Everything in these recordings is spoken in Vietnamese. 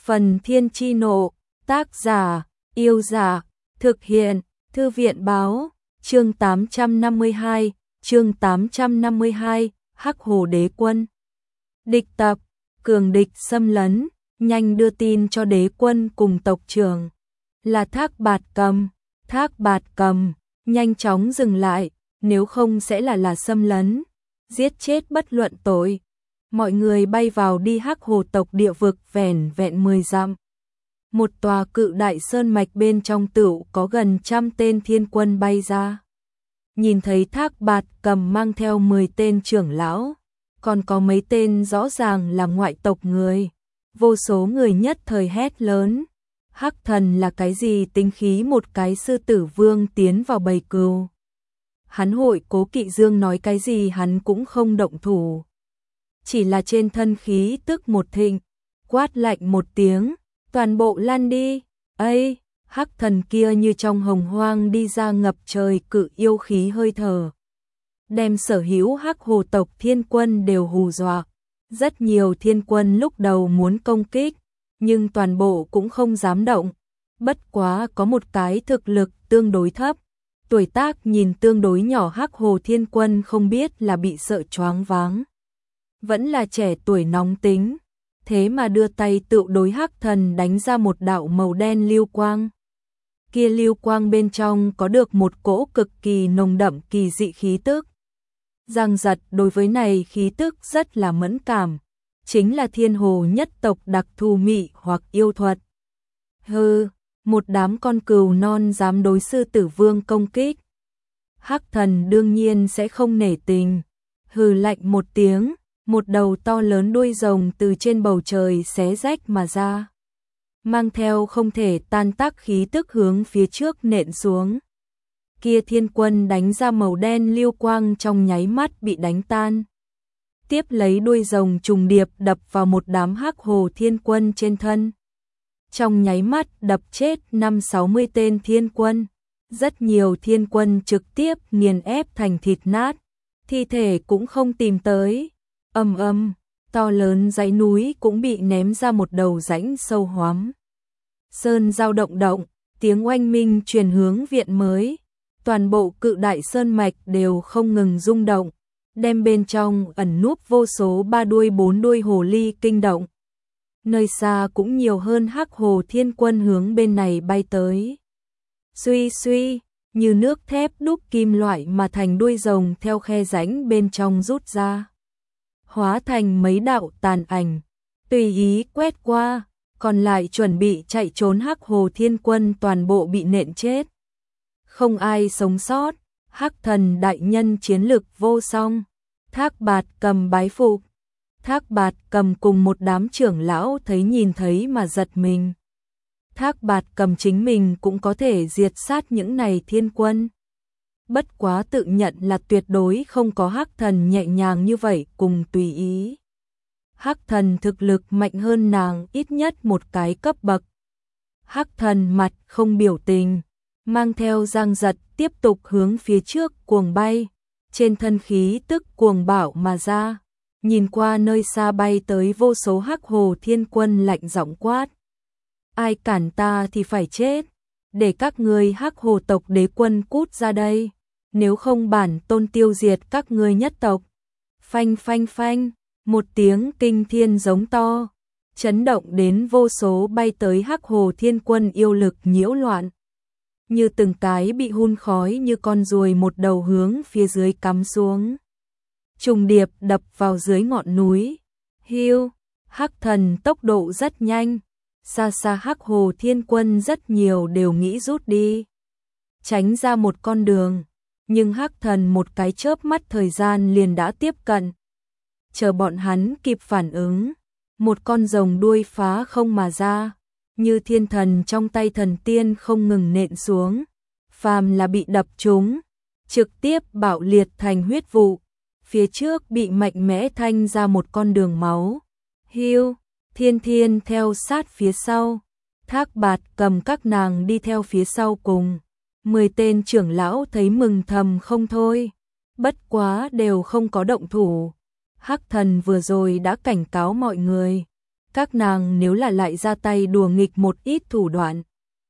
Phần Thiên Chi Nộ, tác giả, Yêu Giả, thực hiện, Thư viện Báo, chương 852, Hắc Hồ Đế Quân. Địch tập, cường địch xâm lấn, nhanh đưa tin cho đế quân cùng tộc trưởng. Là Thác Bạt Cầm, nhanh chóng dừng lại, nếu không sẽ là xâm lấn, giết chết bất luận tội. Mọi người bay vào đi Hắc Hồ tộc địa vực vẻn vẹn 10 dặm. Một tòa cự đại sơn mạch bên trong tựu có gần 100 tên thiên quân bay ra. Nhìn thấy Thác Bạt Cầm mang theo 10 tên trưởng lão, còn có mấy tên rõ ràng là ngoại tộc người. Vô số người nhất thời hét lớn. Hắc thần là cái gì, tính khí một cái sư tử vương tiến vào bầy cừu. Hắn hội Cố Kỵ Dương nói cái gì hắn cũng không động thủ. Chỉ là trên thân khí tức một thịnh, quát lạnh một tiếng, toàn bộ lan đi. Ây, hắc thần kia như trong hồng hoang đi ra ngập trời cự yêu khí hơi thở. Đem sở hữu Hắc Hồ tộc thiên quân đều hù dọa. Rất nhiều thiên quân lúc đầu muốn công kích, nhưng toàn bộ cũng không dám động. Bất quá có một cái thực lực tương đối thấp, tuổi tác nhìn tương đối nhỏ Hắc Hồ thiên quân không biết là bị sợ choáng váng, vẫn là trẻ tuổi nóng tính, thế mà đưa tay tựu đối hắc thần đánh ra một đạo màu đen lưu quang. Kia lưu quang bên trong có được một cỗ cực kỳ nồng đậm kỳ dị khí tức. Giang Giật đối với này khí tức rất là mẫn cảm, chính là thiên hồ nhất tộc đặc thù mị hoặc yêu thuật. Hừ, một đám con cừu non dám đối sư tử vương công kích. Hắc thần đương nhiên sẽ không nể tình, hừ lạnh một tiếng, một đầu to lớn đuôi rồng từ trên bầu trời xé rách mà ra, mang theo không thể tan tác khí tức hướng phía trước nện xuống. Kia thiên quân đánh ra màu đen lưu quang trong nháy mắt bị đánh tan. Tiếp lấy đuôi rồng trùng điệp đập vào một đám Hắc Hồ thiên quân trên thân. Trong nháy mắt đập chết 50-60 tên thiên quân. Rất nhiều thiên quân trực tiếp nghiền ép thành thịt nát, thi thể cũng không tìm tới. To lớn dãy núi cũng bị ném ra một đầu rãnh sâu hoắm. Sơn dao động, tiếng oanh minh truyền hướng viện mới. Toàn bộ cự đại sơn mạch đều không ngừng rung động, đem bên trong ẩn núp vô số 3 đuôi 4 đuôi hồ ly kinh động. Nơi xa cũng nhiều hơn Hắc Hồ thiên quân hướng bên này bay tới. Suy suy, như nước thép đúc kim loại mà thành đuôi rồng theo khe rãnh bên trong rút ra, hóa thành mấy đạo tàn ảnh, tùy ý quét qua, còn lại chuẩn bị chạy trốn Hắc Hồ thiên quân toàn bộ bị nện chết. Không ai sống sót, Hắc thần đại nhân chiến lực vô song. Thác Bạt Cầm bái phục. Thác Bạt Cầm cùng một đám trưởng lão nhìn thấy mà giật mình. Thác Bạt Cầm chính mình cũng có thể diệt sát những này thiên quân. Bất quá tự nhận là tuyệt đối không có Hắc thần nhẹ nhàng như vậy cùng tùy ý. Hắc thần thực lực mạnh hơn nàng ít nhất một cái cấp bậc. Hắc thần mặt không biểu tình, mang theo Giang Giật tiếp tục hướng phía trước cuồng bay, trên thân khí tức cuồng bạo mà ra, nhìn qua nơi xa bay tới vô số Hắc Hồ thiên quân lạnh giọng quát. Ai cản ta thì phải chết, để các ngươi Hắc Hồ tộc đế quân cút ra đây, nếu không bản tôn tiêu diệt các ngươi nhất tộc. Phanh phanh phanh, một tiếng kinh thiên giống to, chấn động đến vô số bay tới Hắc Hồ thiên quân yêu lực nhiễu loạn. Như từng cái bị hun khói như con ruồi một đầu hướng phía dưới cắm xuống. Trùng điệp đập vào dưới ngọn núi. Hiu, Hắc thần tốc độ rất nhanh. Xa xa Hắc Hồ thiên quân rất nhiều đều nghĩ rút đi, tránh ra một con đường. Nhưng Hắc thần một cái chớp mắt thời gian liền đã tiếp cận. Chờ bọn hắn kịp phản ứng, một con rồng đuôi phá không mà ra. Như thiên thần trong tay thần tiên không ngừng nện xuống, phàm là bị đập trúng, trực tiếp bạo liệt thành huyết vụ, phía trước bị mạnh mẽ thanh ra một con đường máu. Hiu, thiên thiên theo sát phía sau, Thác Bạt Cầm các nàng đi theo phía sau cùng. 10 tên trưởng lão thấy mừng thầm không thôi, bất quá đều không có động thủ. Hắc thần vừa rồi đã cảnh cáo mọi người, Các nàng nếu là lại ra tay đùa nghịch một ít thủ đoạn,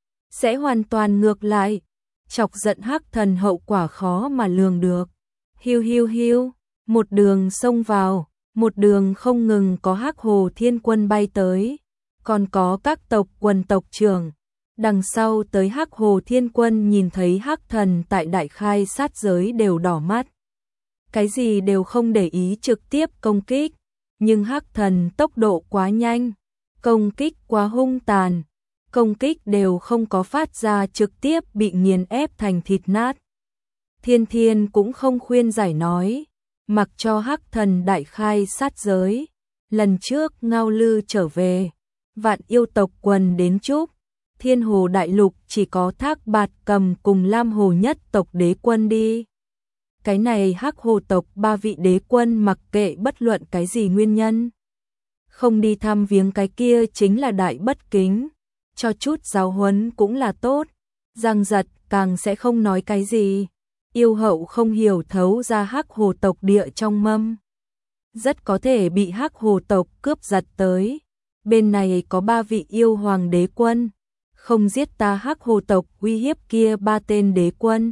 sẽ hoàn toàn ngược lại, chọc giận Hắc Thần hậu quả khó mà lường được. Hiu hiu hiu, một đường xông vào, một đường không ngừng có Hắc Hồ Thiên Quân bay tới, còn có các tộc quần tộc trưởng. Đằng sau tới Hắc Hồ Thiên Quân nhìn thấy Hắc Thần tại đại khai sát giới đều đỏ mắt. Cái gì đều không để ý trực tiếp công kích, nhưng Hắc Thần tốc độ quá nhanh, công kích quá hung tàn, công kích đều không có phát ra trực tiếp bị nghiền ép thành thịt nát. Thiên Thiên cũng không khuyên giải nói, mặc cho Hắc Thần đại khai sát giới. Lần trước Ngao Lư trở về, vạn yêu tộc quần đến chúc, Thiên Hồ Đại Lục chỉ có Thác Bạt Cầm cùng Lam Hồ nhất tộc đế quân đi. Cái này Hắc Hồ tộc ba vị đế quân mặc kệ bất luận cái gì nguyên nhân, không đi thăm viếng cái kia chính là đại bất kính, cho chút giáo huấn cũng là tốt. Giang Giật càng sẽ không nói cái gì, yêu hậu không hiểu thấu ra Hắc Hồ tộc địa trong mâm, rất có thể bị Hắc Hồ tộc cướp giật tới. Bên này có ba vị yêu hoàng đế quân, không giết ta Hắc Hồ tộc uy hiếp kia ba tên đế quân,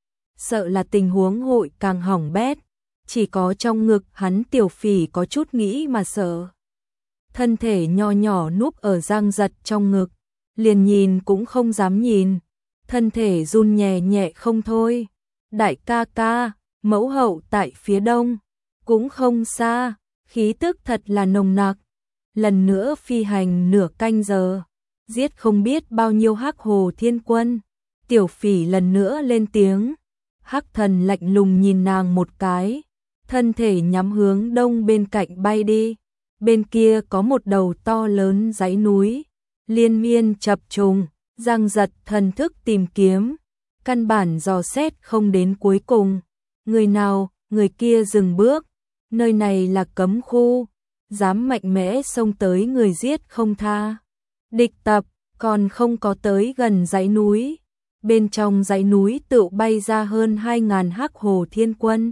sợ là tình huống hội càng hỏng bét. Chỉ có trong ngực hắn Tiểu Phỉ có chút nghĩ mà sợ. Thân thể nho nhỏ núp ở Giang Giật trong ngực, liền nhìn cũng không dám nhìn, thân thể run nhẹ nhẹ không thôi. Đại ca ca, mẫu hậu tại phía đông, cũng không xa, khí tức thật là nồng nặc. Lần nữa phi hành nửa canh giờ, giết không biết bao nhiêu Hắc Hồ Thiên Quân. Tiểu Phỉ lần nữa lên tiếng. Hắc Thần lạnh lùng nhìn nàng một cái, thân thể nhắm hướng đông bên cạnh bay đi. Bên kia có một đầu to lớn dãy núi, liên miên chập trùng. Giang Giật thần thức tìm kiếm, căn bản dò xét không đến cuối cùng. Người nào, người kia dừng bước, nơi này là cấm khu, dám mạnh mẽ xông tới người giết không tha. Địch tập còn không có tới gần dãy núi, bên trong dãy núi tự bay ra hơn 2000 Hắc Hồ Thiên Quân.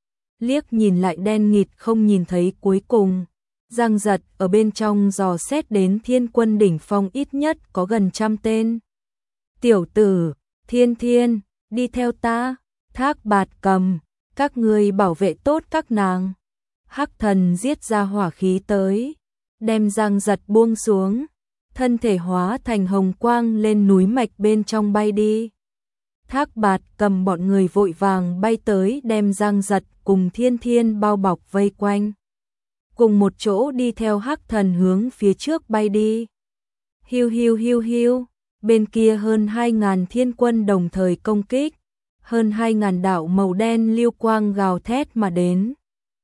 Liếc nhìn lại đen nghịt không nhìn thấy cuối cùng. Giang Giật ở bên trong dò xét đến Thiên Quân đỉnh phong ít nhất có gần 100 tên. Tiểu tử, Thiên Thiên, đi theo ta. Thác Bạt Cầm, các ngươi bảo vệ tốt các nàng. Hắc Thần giết ra hỏa khí tới, đem Giang Giật buông xuống, thân thể hóa thành hồng quang lên núi mạch bên trong bay đi. Thác Bạt Cầm bọn người vội vàng bay tới đem Giang Giật cùng Thiên Thiên bao bọc vây quanh, cùng một chỗ đi theo Hắc Thần hướng phía trước bay đi. Hiu hiu hiu hiu, bên kia hơn 2000 thiên quân đồng thời công kích, hơn 2000 đạo màu đen lưu quang gào thét mà đến.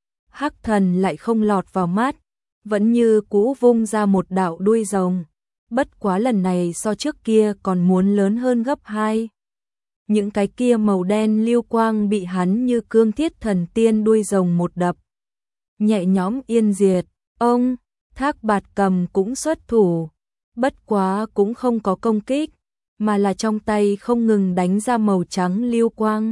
Hắc Thần lại không lọt vào mắt, vẫn như cũ vung ra một đạo đuôi rồng, bất quá lần này so trước kia còn muốn lớn hơn gấp 2. Những cái kia màu đen lưu quang bị hắn như cương thiết thần tiên đuôi rồng một đập, nhẹ nhõm yên diệt. Ông Thác Bạt Cầm cũng xuất thủ, bất quá cũng không có công kích, mà là trong tay không ngừng đánh ra màu trắng lưu quang,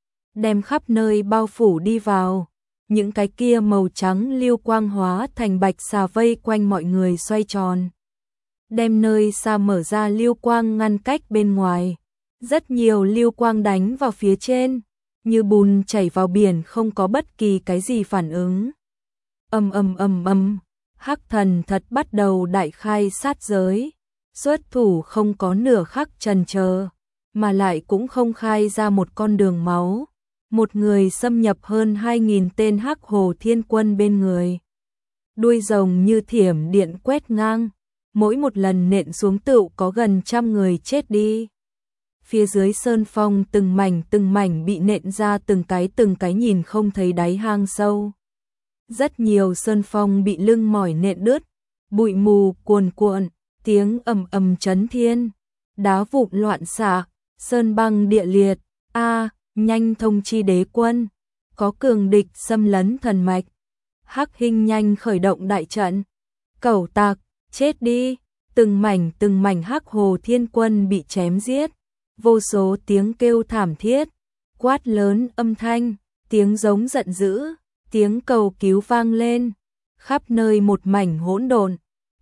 đem khắp nơi bao phủ đi vào. Những cái kia màu trắng lưu quang hóa thành bạch xà vây quanh mọi người xoay tròn, đem nơi xa mở ra lưu quang ngăn cách bên ngoài. Rất nhiều lưu quang đánh vào phía trên, như bùn chảy vào biển không có bất kỳ cái gì phản ứng. Hắc Thần thật bắt đầu đại khai sát giới, xuất thủ không có nửa khắc chần chờ, mà lại cũng không khai ra một con đường máu. Một người xâm nhập hơn 2000 tên Hắc Hồ Thiên Quân bên người. Đuôi rồng như thiểm điện quét ngang, mỗi một lần nện xuống tựu có gần 100 người chết đi. Phía dưới sơn phong từng mảnh bị nện ra từng cái nhìn không thấy đáy hang sâu. Rất nhiều sơn phong bị lưng mỏi nện đứt, bụi mù cuồn cuộn, tiếng ầm ầm chấn thiên, đá vụn loạn xạ, sơn băng địa liệt. Nhanh thông chi đế quân, có cường địch xâm lấn thần mạch. Hắc Hinh nhanh khởi động đại trận. Cẩu tặc, chết đi. Từng mảnh Hắc Hồ Thiên Quân bị chém giết, vô số tiếng kêu thảm thiết, quát lớn âm thanh, tiếng giống giận dữ, tiếng cầu cứu vang lên, khắp nơi một mảnh hỗn độn.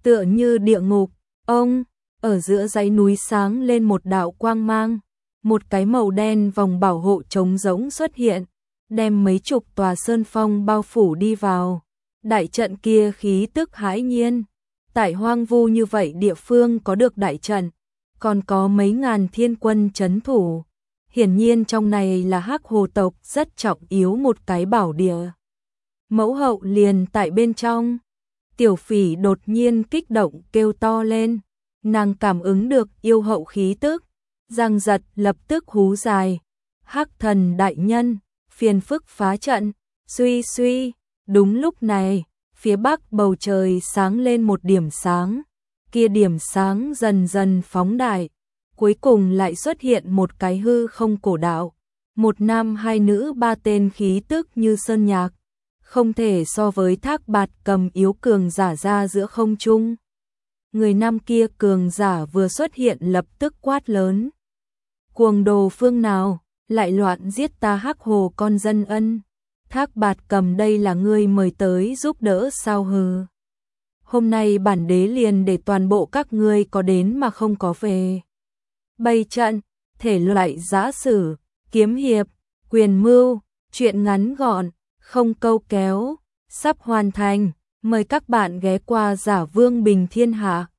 tựa như địa ngục. Ông, ở giữa dãy núi sáng lên một đạo quang mang, một cái màu đen vòng bảo hộ trống rỗng xuất hiện, đem mấy chục tòa sơn phong bao phủ đi vào. Đại trận kia khí tức hãi nhiên, tại hoang vu như vậy địa phương có được đại trận, còn có mấy ngàn thiên quân trấn thủ. Hiển nhiên trong này là Hắc Hồ tộc rất trọng yếu một cái bảo địa. Mẫu hậu liền tại bên trong. Tiểu Phỉ đột nhiên kích động kêu to lên, nàng cảm ứng được yêu hậu khí tức, Giang Giật lập tức hú dài. Hắc Thần đại nhân, phiền phức phá trận. Suy suy, đúng lúc này, phía bắc bầu trời sáng lên một điểm sáng, kia điểm sáng dần dần phóng đại, cuối cùng lại xuất hiện một cái hư không cổ đạo, một nam hai nữ ba tên khí tức như sơn nhạc, không thể so với Thác Bạt Cầm yếu cường giả ra giữa không trung. Người nam kia cường giả vừa xuất hiện lập tức quát lớn: cuồng đồ phương nào, lại loạn giết ta Hắc Hồ con dân ân. Thác Bạt Cầm đây là ngươi mời tới giúp đỡ sao hừ. Hôm nay bản đế liền để toàn bộ các ngươi có đến mà không có về. Bày trận, thể loại giã sử, kiếm hiệp, quyền mưu, truyện ngắn gọn, không câu kéo, sắp hoàn thành. Mời các bạn ghé qua Giả Vương Bình Thiên Hạ.